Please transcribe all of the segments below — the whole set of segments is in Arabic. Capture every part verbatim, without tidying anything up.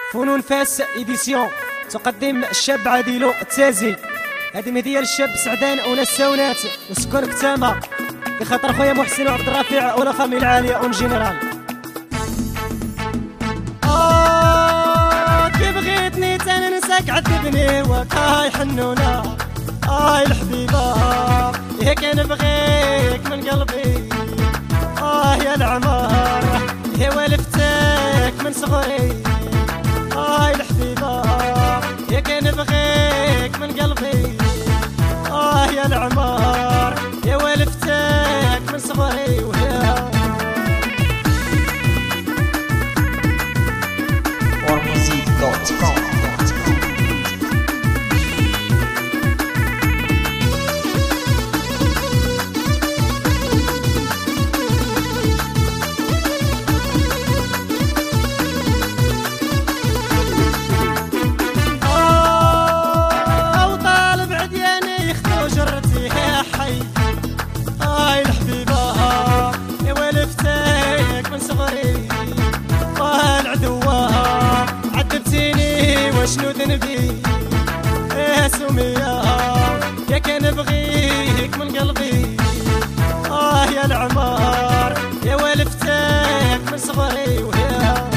فنون فاس إديسيون تقدم الشاب عادل التازي. هذه مهدية للشاب سعدان أو نساونات وسكون كتامة بخاطر خويا محسن وعبد الرفيع أو الخامي العالية أون جينيرال. آه كي بغيتني تننساك عذبني وكاي حنونة. آه الحبيبة يا كنبغيك من قلبي. آه يا العمر يا والفتك من صغري. آه الحبيبة يا كنبغيك من قلبي. آه يا العمر يا والفتك من صغري. ويا more music dot com. شنو ذنبي يا سمية يا كنبغيك من قلبي. آه يا العمر يا والفتك من صغري. ويا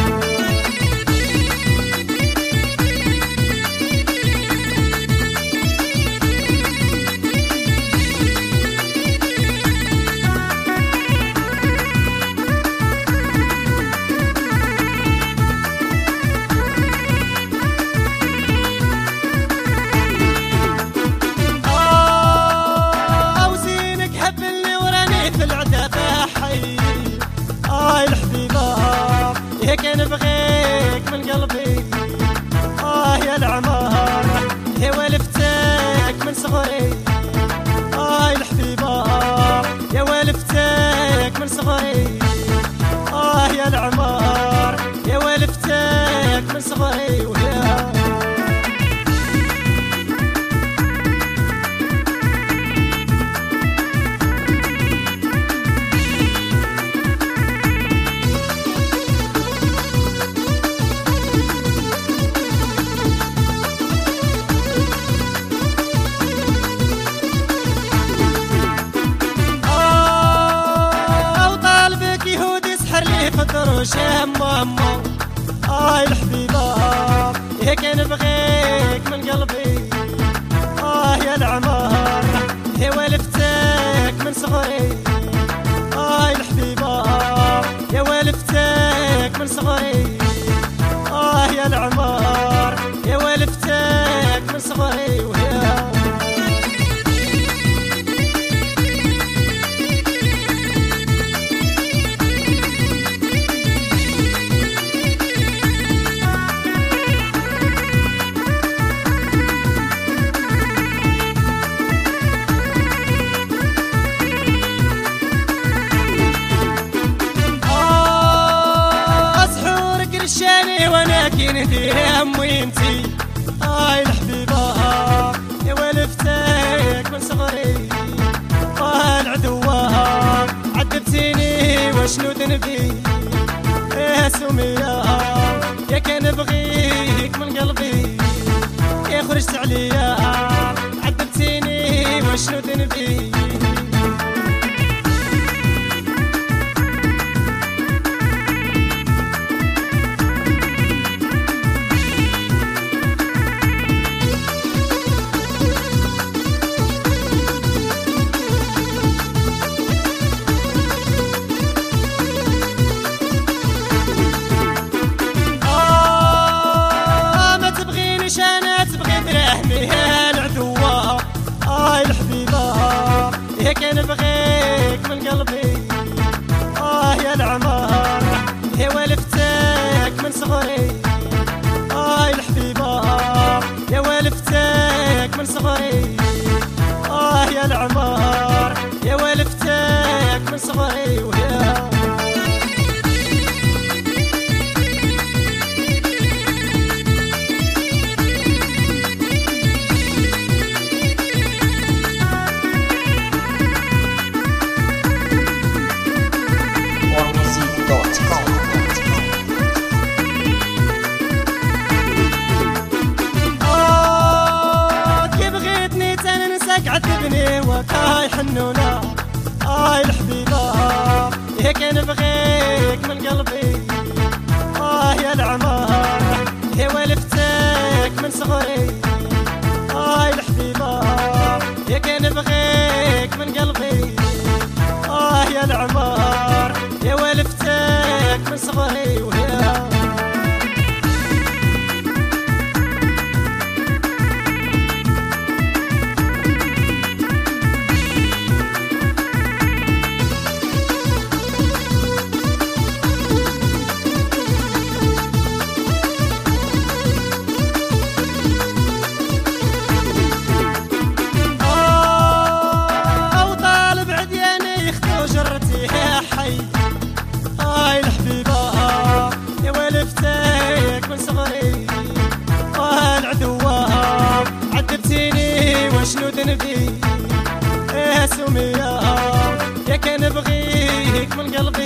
يا كنبغيك من قلبي. آه يا العمر يا والفتك من صغري. آه الحبيبة يا والفتك من صغري. آه يا العمر يا والفتك من صغري. ويا يا ماما. آه الحبيبة يا كنبغيك من قلبي. آه يا العمر يا والفتك من صغري. آه الحبيبة يا والفتك من صغري. آه يا العمر يا والفتك من صغري. ويا وانا كنتي يا امي انتي. آه الحبيبة يا والفتك من صغري. آه العدوة عذبتيني وشنو ذنبي يا سمية يا كنبغيك من قلبي. يا خرجت عليا عذبتيني وشنو ذنبي. حنونة آه الحبيبة يا كان بغيك من قلبي آه يا العمار يا والفتك من صغري آه الحبيبة يا كان بغيك من قلبي آه يا العمار يا والفتك من صغري ويا هاي الحبيبة يا والفتك من صغري والعدوة عذبتيني وشنو ذنبي يا سمية يا كان بغيك من قلبي